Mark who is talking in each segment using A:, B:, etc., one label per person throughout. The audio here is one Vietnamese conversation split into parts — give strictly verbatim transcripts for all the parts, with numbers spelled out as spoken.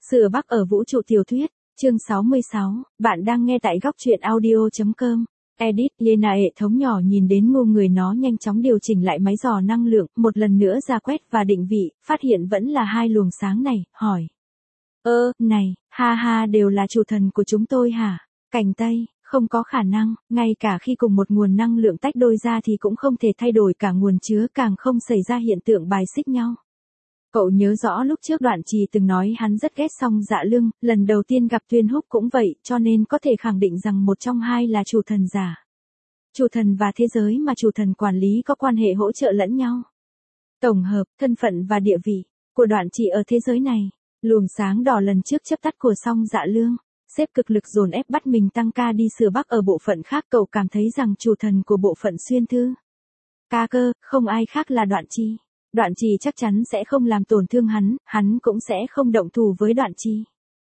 A: Sửa Bắc ở vũ trụ tiểu thuyết, chương sáu mươi sáu, bạn đang nghe tại góc truyện audio.com. Edit, Yena hệ thống nhỏ nhìn đến ngu người nó nhanh chóng điều chỉnh lại máy dò năng lượng, một lần nữa ra quét và định vị, phát hiện vẫn là hai luồng sáng này, hỏi. Ơ, này, ha ha đều là chủ thần của chúng tôi hả? Cành Tây, không có khả năng, ngay cả khi cùng một nguồn năng lượng tách đôi ra thì cũng không thể thay đổi cả nguồn chứa, càng không xảy ra hiện tượng bài xích nhau. Cậu nhớ rõ lúc trước Đoạn Trì từng nói hắn rất ghét Song Dạ Lương, lần đầu tiên gặp Tuyên Húc cũng vậy, cho nên có thể khẳng định rằng một trong hai là chủ thần giả. Chủ thần và thế giới mà chủ thần quản lý có quan hệ hỗ trợ lẫn nhau. Tổng hợp, thân phận và địa vị của Đoạn Trì ở thế giới này, luồng sáng đỏ lần trước chấp tắt của Song Dạ Lương, xếp cực lực dồn ép bắt mình tăng ca đi Sửa Bắc ở bộ phận khác, cậu cảm thấy rằng chủ thần của bộ phận xuyên thư ca cơ, không ai khác là Đoạn Trì. Đoạn Trì chắc chắn sẽ không làm tổn thương hắn, hắn cũng sẽ không động thủ với Đoạn Trì.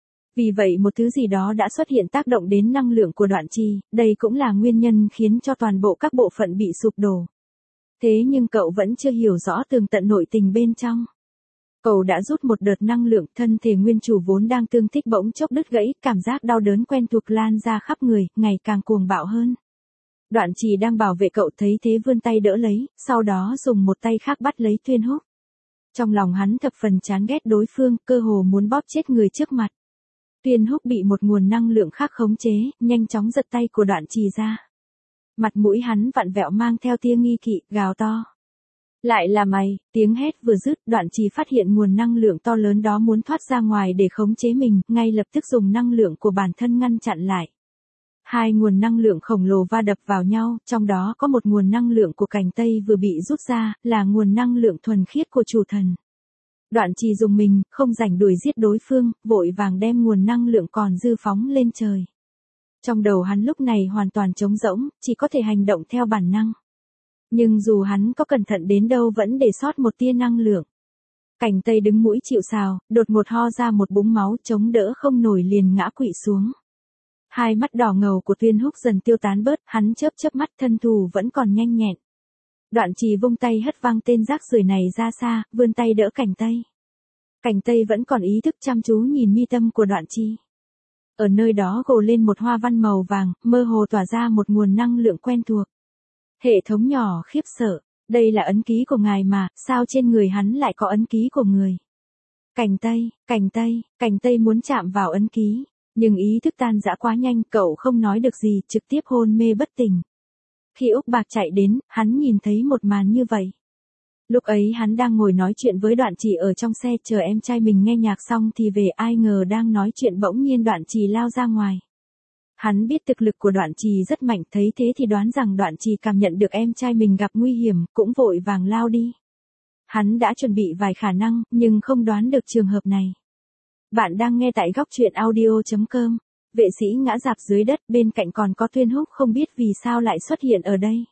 A: Vì vậy một thứ gì đó đã xuất hiện tác động đến năng lượng của Đoạn Trì, đây cũng là nguyên nhân khiến cho toàn bộ các bộ phận bị sụp đổ. Thế nhưng cậu vẫn chưa hiểu rõ tường tận nội tình bên trong. Cậu đã rút một đợt năng lượng, thân thể nguyên chủ vốn đang tương thích bỗng chốc đứt gãy, cảm giác đau đớn quen thuộc lan ra khắp người, ngày càng cuồng bạo hơn. Đoạn Trì đang bảo vệ cậu thấy thế vươn tay đỡ lấy, sau đó dùng một tay khác bắt lấy Tuyên Húc. Trong lòng hắn thập phần chán ghét đối phương, cơ hồ muốn bóp chết người trước mặt. Tuyên Húc bị một nguồn năng lượng khác khống chế, nhanh chóng giật tay của Đoạn Trì ra. Mặt mũi hắn vặn vẹo mang theo tia nghi kỵ, gào to. Lại là mày, tiếng hét vừa dứt, Đoạn Trì phát hiện nguồn năng lượng to lớn đó muốn thoát ra ngoài để khống chế mình, ngay lập tức dùng năng lượng của bản thân ngăn chặn lại. Hai nguồn năng lượng khổng lồ va đập vào nhau, trong đó có một nguồn năng lượng của Cành Tây vừa bị rút ra, là nguồn năng lượng thuần khiết của chủ thần. Đoạn Trì dùng mình, không rảnh đuổi giết đối phương, vội vàng đem nguồn năng lượng còn dư phóng lên trời. Trong đầu hắn lúc này hoàn toàn trống rỗng, chỉ có thể hành động theo bản năng. Nhưng dù hắn có cẩn thận đến đâu vẫn để sót một tia năng lượng. Cành Tây đứng mũi chịu sào, đột ngột ho ra một búng máu, chống đỡ không nổi liền ngã quỵ xuống. Hai mắt đỏ ngầu của Tuyên Húc dần tiêu tán bớt, hắn chớp chớp mắt, thân thủ vẫn còn nhanh nhẹn. Đoạn Trì vung tay hất văng tên rác rưởi này ra xa, vươn tay đỡ Cành Tây. Cành Tây vẫn còn ý thức chăm chú nhìn mi tâm của Đoạn Trì. Ở nơi đó gồ lên một hoa văn màu vàng, mơ hồ tỏa ra một nguồn năng lượng quen thuộc. Hệ thống nhỏ khiếp sợ, đây là ấn ký của ngài mà, sao trên người hắn lại có ấn ký của người? Cành Tây, Cành Tây, Cành Tây muốn chạm vào ấn ký. Nhưng ý thức tan rã quá nhanh, cậu không nói được gì, trực tiếp hôn mê bất tỉnh. Khi Úc Bạc chạy đến, hắn nhìn thấy một màn như vậy. Lúc ấy hắn đang ngồi nói chuyện với Đoạn Trì ở trong xe, chờ em trai mình nghe nhạc xong thì về, ai ngờ đang nói chuyện bỗng nhiên Đoạn Trì lao ra ngoài. Hắn biết thực lực của Đoạn Trì rất mạnh, thấy thế thì đoán rằng Đoạn Trì cảm nhận được em trai mình gặp nguy hiểm, cũng vội vàng lao đi. Hắn đã chuẩn bị vài khả năng, nhưng không đoán được trường hợp này. Bạn đang nghe tại góc truyện audio.com. Vệ sĩ ngã rạp dưới đất, bên cạnh còn có Tuyên Húc không biết vì sao lại xuất hiện ở đây.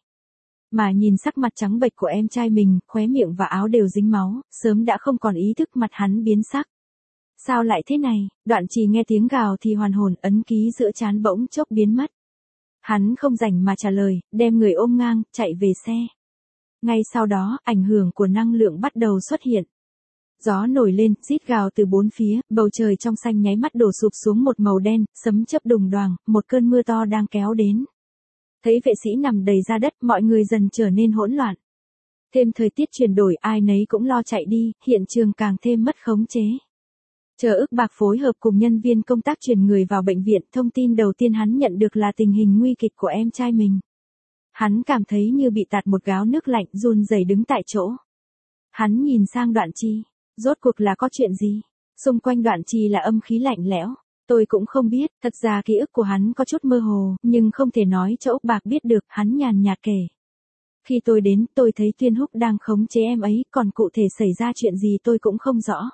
A: Mà nhìn sắc mặt trắng bệch của em trai mình, khóe miệng và áo đều dính máu, sớm đã không còn ý thức, mặt hắn biến sắc. Sao lại thế này? Đoạn Trì nghe tiếng gào thì hoàn hồn, ấn ký giữa trán bỗng chốc biến mất. Hắn không rảnh mà trả lời, đem người ôm ngang, chạy về xe. Ngay sau đó, ảnh hưởng của năng lượng bắt đầu xuất hiện. Gió nổi lên, rít gào từ bốn phía, bầu trời trong xanh nháy mắt đổ sụp xuống một màu đen, sấm chớp đùng đoàng, một cơn mưa to đang kéo đến. Thấy vệ sĩ nằm đầy ra đất, mọi người dần trở nên hỗn loạn. Thêm thời tiết chuyển đổi, ai nấy cũng lo chạy đi, hiện trường càng thêm mất khống chế. Chờ Ức Bạc phối hợp cùng nhân viên công tác chuyển người vào bệnh viện, thông tin đầu tiên hắn nhận được là tình hình nguy kịch của em trai mình. Hắn cảm thấy như bị tạt một gáo nước lạnh, run rẩy đứng tại chỗ. Hắn nhìn sang Đoạn Trì. Rốt cuộc là có chuyện gì? Xung quanh Đoạn Trì là âm khí lạnh lẽo. Tôi cũng không biết, thật ra ký ức của hắn có chút mơ hồ, nhưng không thể nói cho Úc Bạc biết được, hắn nhàn nhạt kể. Khi tôi đến, tôi thấy Tuyên Húc đang khống chế em ấy, còn cụ thể xảy ra chuyện gì tôi cũng không rõ.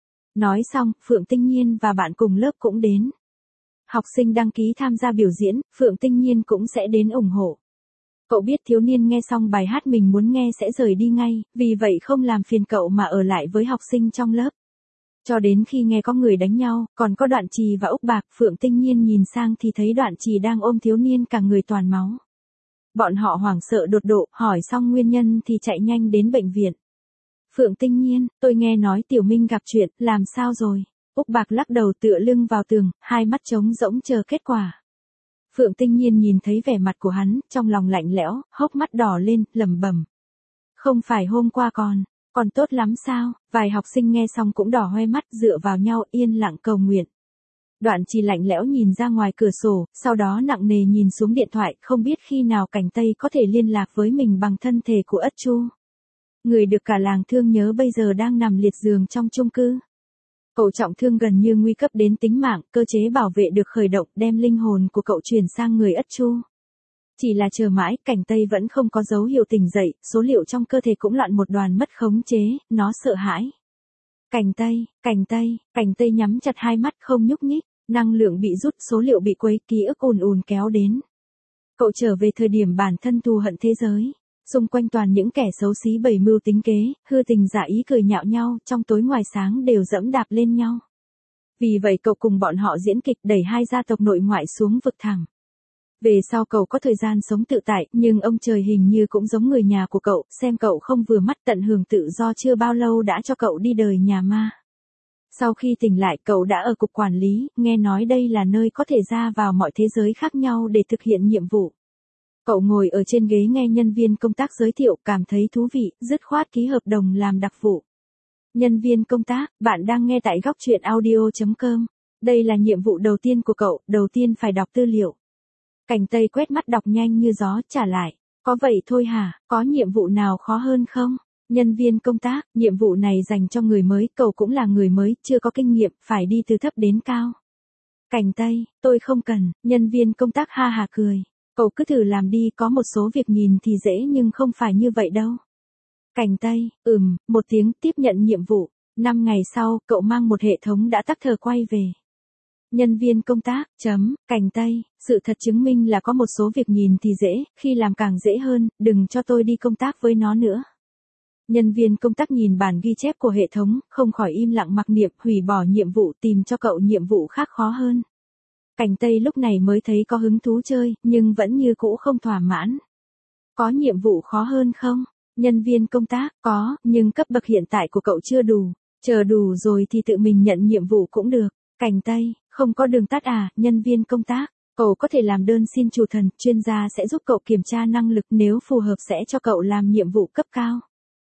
A: Nói xong, Phượng Tinh Nhiên và bạn cùng lớp cũng đến. Học sinh đăng ký tham gia biểu diễn, Phượng Tinh Nhiên cũng sẽ đến ủng hộ. Cậu biết thiếu niên nghe xong bài hát mình muốn nghe sẽ rời đi ngay, vì vậy không làm phiền cậu mà ở lại với học sinh trong lớp. Cho đến khi nghe có người đánh nhau, còn có Đoạn Trì và Úc Bạc, Phượng Tinh Nhiên nhìn sang thì thấy Đoạn Trì đang ôm thiếu niên cả người toàn máu. Bọn họ hoảng sợ đột độ, hỏi xong nguyên nhân thì chạy nhanh đến bệnh viện. Phượng Tinh Nhiên, tôi nghe nói Tiểu Minh gặp chuyện, làm sao rồi? Úc Bạc lắc đầu tựa lưng vào tường, hai mắt trống rỗng chờ kết quả. Phượng Tinh Nhiên nhìn thấy vẻ mặt của hắn, trong lòng lạnh lẽo, hốc mắt đỏ lên, lẩm bẩm. Không phải hôm qua còn, còn tốt lắm sao? Vài học sinh nghe xong cũng đỏ hoe mắt, dựa vào nhau yên lặng cầu nguyện. Đoạn Trì lạnh lẽo nhìn ra ngoài cửa sổ, sau đó nặng nề nhìn xuống điện thoại, không biết khi nào Cảnh Tây có thể liên lạc với mình bằng thân thể của Ất Chu. Người được cả làng thương nhớ bây giờ đang nằm liệt giường trong chung cư. Cậu trọng thương gần như nguy cấp đến tính mạng, cơ chế bảo vệ được khởi động, đem linh hồn của cậu chuyển sang người Ất Chu. Chỉ là chờ mãi, Cảnh Tây vẫn không có dấu hiệu tỉnh dậy, số liệu trong cơ thể cũng loạn một đoàn mất khống chế, nó sợ hãi. Cảnh Tây, Cảnh Tây, Cảnh Tây nhắm chặt hai mắt không nhúc nhích, năng lượng bị rút, số liệu bị quấy, ký ức ùn ùn kéo đến. Cậu trở về thời điểm bản thân thù hận thế giới. Xung quanh toàn những kẻ xấu xí bày mưu tính kế, hư tình giả ý cười nhạo nhau, trong tối ngoài sáng đều dẫm đạp lên nhau. Vì vậy cậu cùng bọn họ diễn kịch đẩy hai gia tộc nội ngoại xuống vực thẳm. Về sau cậu có thời gian sống tự tại, nhưng ông trời hình như cũng giống người nhà của cậu, xem cậu không vừa mắt tận hưởng tự do chưa bao lâu đã cho cậu đi đời nhà ma. Sau khi tỉnh lại cậu đã ở cục quản lý, nghe nói đây là nơi có thể ra vào mọi thế giới khác nhau để thực hiện nhiệm vụ. Cậu ngồi ở trên ghế nghe nhân viên công tác giới thiệu, cảm thấy thú vị, dứt khoát ký hợp đồng làm đặc vụ. Nhân viên công tác, bạn đang nghe tại góc truyện audio chấm com. Đây là nhiệm vụ đầu tiên của cậu, đầu tiên phải đọc tư liệu. Cảnh Tây quét mắt đọc nhanh như gió, trả lại. Có vậy thôi hả, có nhiệm vụ nào khó hơn không? Nhân viên công tác, nhiệm vụ này dành cho người mới, cậu cũng là người mới, chưa có kinh nghiệm, phải đi từ thấp đến cao. Cảnh Tây, tôi không cần, nhân viên công tác ha hà cười. Cậu cứ thử làm đi, có một số việc nhìn thì dễ nhưng không phải như vậy đâu. Cảnh Tây, ừm, một tiếng tiếp nhận nhiệm vụ. Năm ngày sau, cậu mang một hệ thống đã tắc thờ quay về. Nhân viên công tác, chấm, Cảnh Tây, sự thật chứng minh là có một số việc nhìn thì dễ, khi làm càng dễ hơn, đừng cho tôi đi công tác với nó nữa. Nhân viên công tác nhìn bản ghi chép của hệ thống, không khỏi im lặng mặc niệm, hủy bỏ nhiệm vụ, tìm cho cậu nhiệm vụ khác khó hơn. Cảnh Tây lúc này mới thấy có hứng thú chơi, nhưng vẫn như cũ không thỏa mãn. Có nhiệm vụ khó hơn không? Nhân viên công tác, có, nhưng cấp bậc hiện tại của cậu chưa đủ. Chờ đủ rồi thì tự mình nhận nhiệm vụ cũng được. Cảnh Tây, không có đường tắt à, nhân viên công tác. Cậu có thể làm đơn xin chủ thần, chuyên gia sẽ giúp cậu kiểm tra năng lực, nếu phù hợp sẽ cho cậu làm nhiệm vụ cấp cao.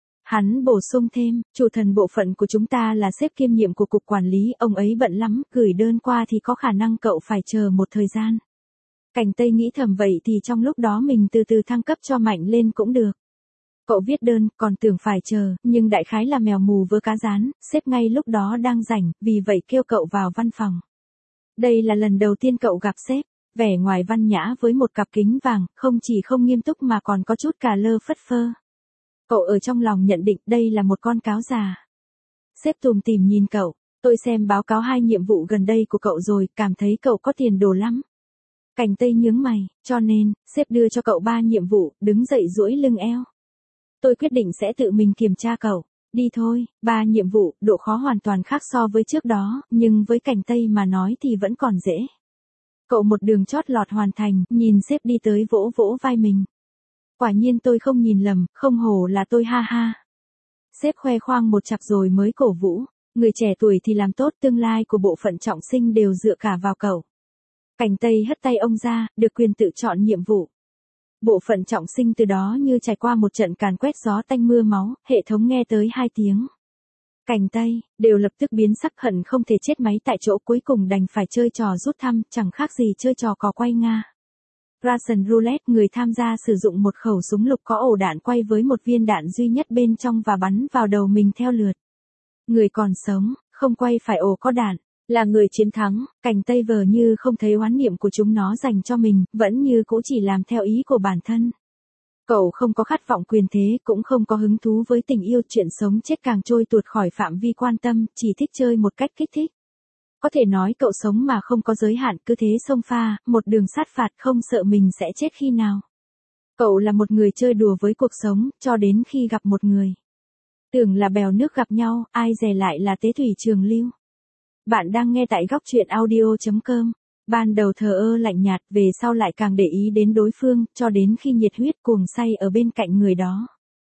A: Hắn bổ sung thêm, chủ thần bộ phận của chúng ta là sếp kiêm nhiệm của cục quản lý, ông ấy bận lắm, gửi đơn qua thì có khả năng cậu phải chờ một thời gian. Cảnh Tây nghĩ thầm vậy thì trong lúc đó mình từ từ thăng cấp cho mạnh lên cũng được. Cậu viết đơn, còn tưởng phải chờ, nhưng đại khái là mèo mù vớ cá rán, sếp ngay lúc đó đang rảnh, vì vậy kêu cậu vào văn phòng. Đây là lần đầu tiên cậu gặp sếp, vẻ ngoài văn nhã với một cặp kính vàng, không chỉ không nghiêm túc mà còn có chút cà lơ phất phơ. Cậu ở trong lòng nhận định đây là một con cáo già. Sếp tùm tìm nhìn cậu, tôi xem báo cáo hai nhiệm vụ gần đây của cậu rồi, cảm thấy cậu có tiền đồ lắm. Cảnh Tây nhướng mày, cho nên, sếp đưa cho cậu ba nhiệm vụ, đứng dậy duỗi lưng eo. Tôi quyết định sẽ tự mình kiểm tra cậu, đi thôi, ba nhiệm vụ, độ khó hoàn toàn khác so với trước đó, nhưng với Cảnh Tây mà nói thì vẫn còn dễ. Cậu một đường chót lọt hoàn thành, nhìn sếp đi tới vỗ vỗ vai mình. Quả nhiên tôi không nhìn lầm, không hổ là tôi ha ha. Sếp khoe khoang một chặp rồi mới cổ vũ, người trẻ tuổi thì làm tốt, tương lai của bộ phận trọng sinh đều dựa cả vào cậu. Cảnh Tây hất tay ông ra, được quyền tự chọn nhiệm vụ. Bộ phận trọng sinh từ đó như trải qua một trận càn quét gió tanh mưa máu, hệ thống nghe tới hai tiếng. Cảnh Tây, đều lập tức biến sắc, hận không thể chết máy tại chỗ, cuối cùng đành phải chơi trò rút thăm, chẳng khác gì chơi trò cò quay Nga. Russian Roulette, người tham gia sử dụng một khẩu súng lục có ổ đạn quay với một viên đạn duy nhất bên trong và bắn vào đầu mình theo lượt. Người còn sống, không quay phải ổ có đạn, là người chiến thắng. Cảnh Tây vờ như không thấy oán niệm của chúng nó dành cho mình, vẫn như cũ chỉ làm theo ý của bản thân. Cậu không có khát vọng quyền thế, cũng không có hứng thú với tình yêu, chuyện sống chết càng trôi tuột khỏi phạm vi quan tâm, chỉ thích chơi một cách kích thích. Có thể nói cậu sống mà không có giới hạn, cứ thế xông pha, một đường sát phạt, không sợ mình sẽ chết khi nào. Cậu là một người chơi đùa với cuộc sống, cho đến khi gặp một người. Tưởng là bèo nước gặp nhau, ai dè lại là tế thủy trường lưu. Bạn đang nghe tại góc truyện audio chấm com. Ban đầu thờ ơ lạnh nhạt, về sau lại càng để ý đến đối phương, cho đến khi nhiệt huyết cuồng say ở bên cạnh người đó.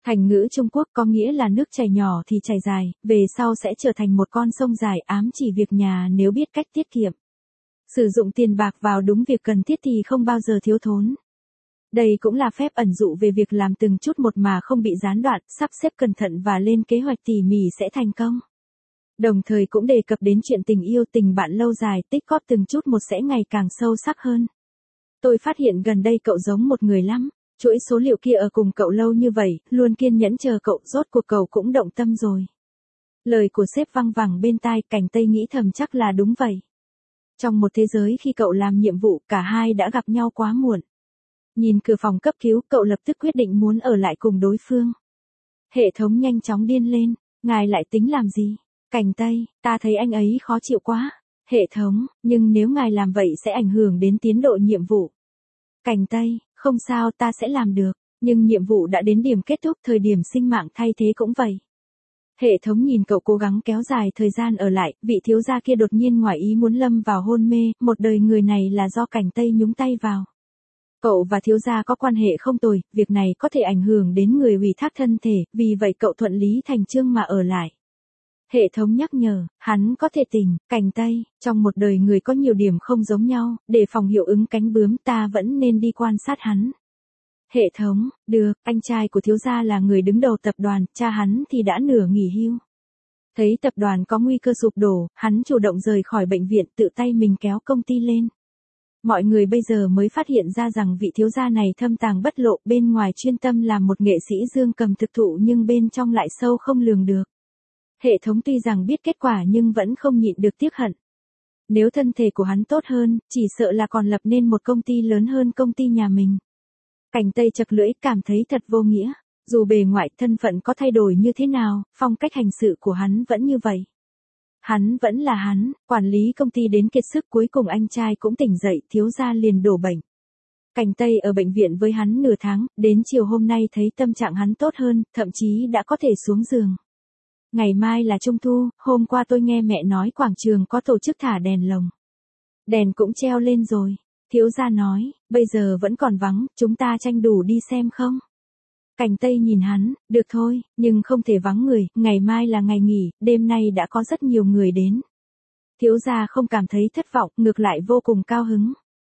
A: Thành ngữ Trung Quốc có nghĩa là nước chảy nhỏ thì chảy dài, về sau sẽ trở thành một con sông dài, ám chỉ việc nhà nếu biết cách tiết kiệm. Sử dụng tiền bạc vào đúng việc cần thiết thì không bao giờ thiếu thốn. Đây cũng là phép ẩn dụ về việc làm từng chút một mà không bị gián đoạn, sắp xếp cẩn thận và lên kế hoạch tỉ mỉ sẽ thành công. Đồng thời cũng đề cập đến chuyện tình yêu, tình bạn lâu dài, tích góp từng chút một sẽ ngày càng sâu sắc hơn. Tôi phát hiện gần đây cậu giống một người lắm. Chuỗi số liệu kia ở cùng cậu lâu như vậy, luôn kiên nhẫn chờ cậu, rốt cuộc cậu cũng động tâm rồi. Lời của sếp văng vẳng bên tai, Cảnh Tây nghĩ thầm chắc là đúng vậy. Trong một thế giới khi cậu làm nhiệm vụ, cả hai đã gặp nhau quá muộn. Nhìn cửa phòng cấp cứu, cậu lập tức quyết định muốn ở lại cùng đối phương. Hệ thống nhanh chóng điên lên, ngài lại tính làm gì? Cảnh Tây, ta thấy anh ấy khó chịu quá. Hệ thống, nhưng nếu ngài làm vậy sẽ ảnh hưởng đến tiến độ nhiệm vụ. Cảnh Tây, không sao, ta sẽ làm được, nhưng nhiệm vụ đã đến điểm kết thúc, thời điểm sinh mạng thay thế cũng vậy. Hệ thống nhìn cậu cố gắng kéo dài thời gian ở lại, vị thiếu gia kia đột nhiên ngoài ý muốn lâm vào hôn mê, một đời người này là do Cảnh Tây nhúng tay vào. Cậu và thiếu gia có quan hệ không tồi, việc này có thể ảnh hưởng đến người ủy thác thân thể, vì vậy cậu thuận lý thành chương mà ở lại. Hệ thống nhắc nhở, hắn có thể tỉnh, Cảnh Tây, trong một đời người có nhiều điểm không giống nhau, để phòng hiệu ứng cánh bướm ta vẫn nên đi quan sát hắn. Hệ thống, được, anh trai của thiếu gia là người đứng đầu tập đoàn, cha hắn thì đã nửa nghỉ hưu. Thấy tập đoàn có nguy cơ sụp đổ, hắn chủ động rời khỏi bệnh viện, tự tay mình kéo công ty lên. Mọi người bây giờ mới phát hiện ra rằng vị thiếu gia này thâm tàng bất lộ, bên ngoài chuyên tâm làm một nghệ sĩ dương cầm thực thụ nhưng bên trong lại sâu không lường được. Hệ thống tuy rằng biết kết quả nhưng vẫn không nhịn được tiếc hận. Nếu thân thể của hắn tốt hơn, chỉ sợ là còn lập nên một công ty lớn hơn công ty nhà mình. Cảnh Tây chật lưỡi, cảm thấy thật vô nghĩa. Dù bề ngoài thân phận có thay đổi như thế nào, phong cách hành sự của hắn vẫn như vậy. Hắn vẫn là hắn, quản lý công ty đến kiệt sức, cuối cùng anh trai cũng tỉnh dậy, thiếu gia liền đổ bệnh. Cảnh Tây ở bệnh viện với hắn nửa tháng, đến chiều hôm nay thấy tâm trạng hắn tốt hơn, thậm chí đã có thể xuống giường. Ngày mai là Trung thu, hôm qua tôi nghe mẹ nói quảng trường có tổ chức thả đèn lồng. Đèn cũng treo lên rồi. Thiếu gia nói, bây giờ vẫn còn vắng, chúng ta tranh đủ đi xem không? Cảnh Tây nhìn hắn, được thôi, nhưng không thể vắng người, ngày mai là ngày nghỉ, đêm nay đã có rất nhiều người đến. Thiếu gia không cảm thấy thất vọng, ngược lại vô cùng cao hứng.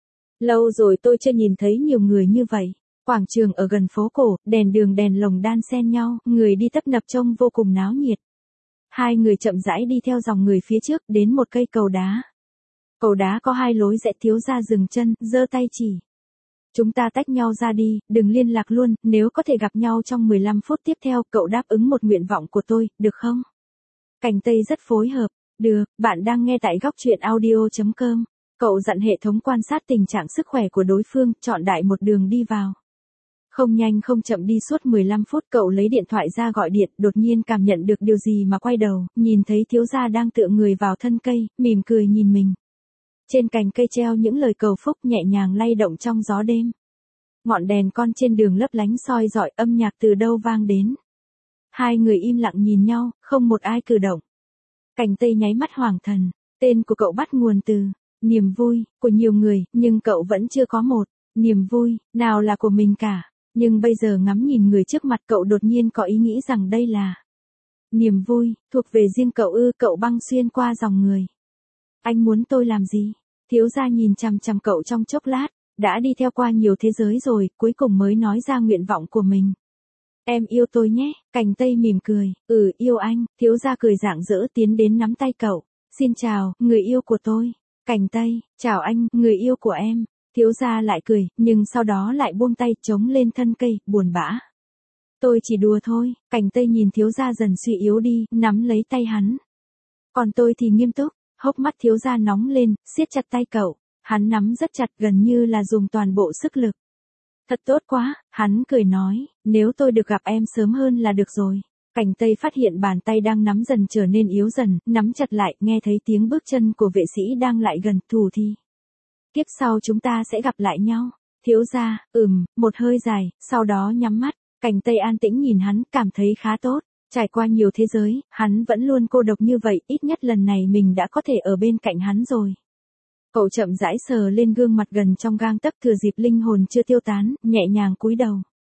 A: Lâu rồi tôi chưa nhìn thấy nhiều người như vậy. Quảng trường ở gần phố cổ, đèn đường đèn lồng đan xen nhau, người đi tấp nập trông vô cùng náo nhiệt. Hai người chậm rãi đi theo dòng người phía trước, đến một cây cầu đá. Cầu đá có hai lối rẽ, thiếu gia dừng chân, giơ tay chỉ. Chúng ta tách nhau ra đi, đừng liên lạc luôn, nếu có thể gặp nhau trong mười lăm phút tiếp theo, cậu đáp ứng một nguyện vọng của tôi, được không? Cảnh Tây rất phối hợp. Được, bạn đang nghe tại góc truyện audio chấm com. Cậu dặn hệ thống quan sát tình trạng sức khỏe của đối phương, chọn đại một đường đi vào. Không nhanh không chậm đi suốt mười lăm phút, cậu lấy điện thoại ra gọi điện, đột nhiên cảm nhận được điều gì mà quay đầu, nhìn thấy thiếu gia đang tựa người vào thân cây, mỉm cười nhìn mình. Trên cành cây treo những lời cầu phúc nhẹ nhàng lay động trong gió đêm. Ngọn đèn con trên đường lấp lánh soi rọi, âm nhạc từ đâu vang đến. Hai người im lặng nhìn nhau, không một ai cử động. Cảnh Tây nháy mắt hoàng thần, tên của cậu bắt nguồn từ niềm vui của nhiều người, nhưng cậu vẫn chưa có một niềm vui nào là của mình cả. Nhưng bây giờ ngắm nhìn người trước mặt, cậu đột nhiên có ý nghĩ rằng đây là niềm vui thuộc về riêng cậu ư? Cậu băng xuyên qua dòng người. Anh muốn tôi làm gì? Thiếu gia nhìn chằm chằm cậu trong chốc lát, đã đi theo qua nhiều thế giới rồi, cuối cùng mới nói ra nguyện vọng của mình. Em yêu tôi nhé. Cảnh Tây mỉm cười, ừ, yêu anh. Thiếu gia cười rạng rỡ tiến đến nắm tay cậu. Xin chào, người yêu của tôi. Cảnh Tây, chào anh, người yêu của em. Thiếu gia lại cười, nhưng sau đó lại buông tay chống lên thân cây, buồn bã. Tôi chỉ đùa thôi. Cảnh Tây nhìn thiếu gia dần suy yếu đi, nắm lấy tay hắn. Còn tôi thì nghiêm túc. Hốc mắt thiếu gia nóng lên, siết chặt tay cậu. Hắn nắm rất chặt, gần như là dùng toàn bộ sức lực. Thật tốt quá, hắn cười nói, nếu tôi được gặp em sớm hơn là được rồi. Cảnh Tây phát hiện bàn tay đang nắm dần trở nên yếu dần, nắm chặt lại, nghe thấy tiếng bước chân của vệ sĩ đang lại gần, thủ thi. Kiếp sau chúng ta sẽ gặp lại nhau. Thiếu gia, ừm, một hơi dài, sau đó nhắm mắt. Cảnh Tây an tĩnh nhìn hắn, cảm thấy khá tốt. Trải qua nhiều thế giới, hắn vẫn luôn cô độc như vậy, ít nhất lần này mình đã có thể ở bên cạnh hắn rồi. Cậu chậm rãi sờ lên gương mặt gần trong gang tấc, thừa dịp linh hồn chưa tiêu tán, nhẹ nhàng cúi đầu.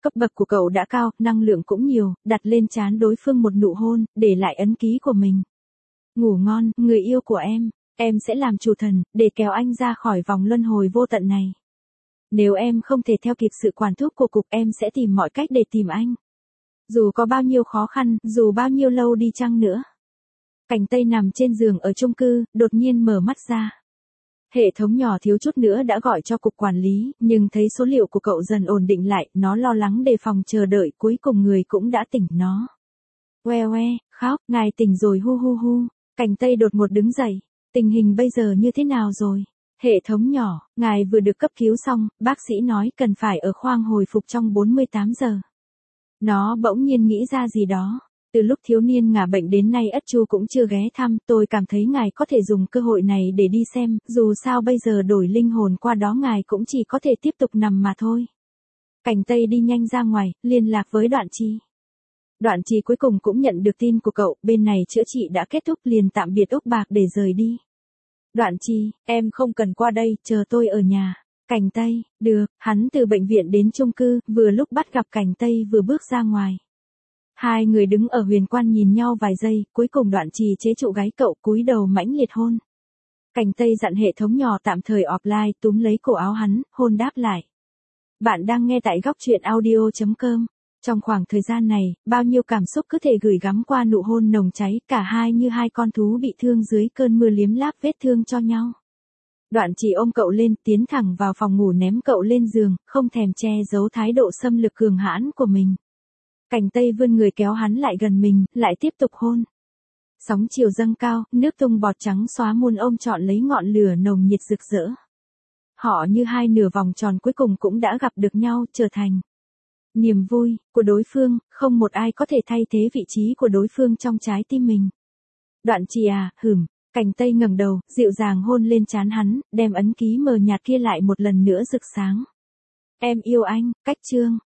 A: Cấp bậc của cậu đã cao, năng lượng cũng nhiều, đặt lên trán đối phương một nụ hôn, để lại ấn ký của mình. Ngủ ngon, người yêu của em, em sẽ làm chủ thần, để kéo anh ra khỏi vòng luân hồi vô tận này. Nếu em không thể theo kịp sự quản thúc của cục, em sẽ tìm mọi cách để tìm anh. Dù có bao nhiêu khó khăn, dù bao nhiêu lâu đi chăng nữa. Cảnh Tây nằm trên giường ở chung cư, đột nhiên mở mắt ra. Hệ thống nhỏ thiếu chút nữa đã gọi cho cục quản lý, nhưng thấy số liệu của cậu dần ổn định lại, nó lo lắng đề phòng chờ đợi, cuối cùng người cũng đã tỉnh nó. Oe oe, khóc, ngài tỉnh rồi hu hu hu. Cảnh Tây đột ngột đứng dậy. Tình hình bây giờ như thế nào rồi? Hệ thống nhỏ, ngài vừa được cấp cứu xong, bác sĩ nói cần phải ở khoang hồi phục trong bốn mươi tám giờ. Nó bỗng nhiên nghĩ ra gì đó. Từ lúc thiếu niên ngả bệnh đến nay Ất Chu cũng chưa ghé thăm, tôi cảm thấy ngài có thể dùng cơ hội này để đi xem, dù sao bây giờ đổi linh hồn qua đó ngài cũng chỉ có thể tiếp tục nằm mà thôi. Cảnh Tây đi nhanh ra ngoài, liên lạc với Đoạn Trì. Đoạn Trì cuối cùng cũng nhận được tin của cậu, bên này chữa trị đã kết thúc, liền tạm biệt Úc Bạc để rời đi. Đoạn Trì, em không cần qua đây, chờ tôi ở nhà. Cảnh Tây, được, hắn từ bệnh viện đến chung cư, vừa lúc bắt gặp Cảnh Tây vừa bước ra ngoài. Hai người đứng ở huyền quan nhìn nhau vài giây, cuối cùng Đoạn Trì chế trụ gáy cậu, cúi đầu mãnh liệt hôn. Cảnh Tây dặn hệ thống nhỏ tạm thời offline, túm lấy cổ áo hắn, hôn đáp lại. Bạn đang nghe tại góc truyện audio chấm com. Trong khoảng thời gian này, bao nhiêu cảm xúc cứ thể gửi gắm qua nụ hôn nồng cháy, cả hai như hai con thú bị thương dưới cơn mưa liếm láp vết thương cho nhau. Đoạn Trì ôm cậu lên, tiến thẳng vào phòng ngủ ném cậu lên giường, không thèm che giấu thái độ xâm lược cường hãn của mình. Cảnh Tây vươn người kéo hắn lại gần mình, lại tiếp tục hôn. Sóng chiều dâng cao, nước tung bọt trắng xóa muôn ôm trọn lấy ngọn lửa nồng nhiệt rực rỡ. Họ như hai nửa vòng tròn cuối cùng cũng đã gặp được nhau, trở thành niềm vui của đối phương, không một ai có thể thay thế vị trí của đối phương trong trái tim mình. Đoạn Trì à, hửm, Cảnh Tây ngẩng đầu, dịu dàng hôn lên trán hắn, đem ấn ký mờ nhạt kia lại một lần nữa rực sáng. Em yêu anh, cách chương.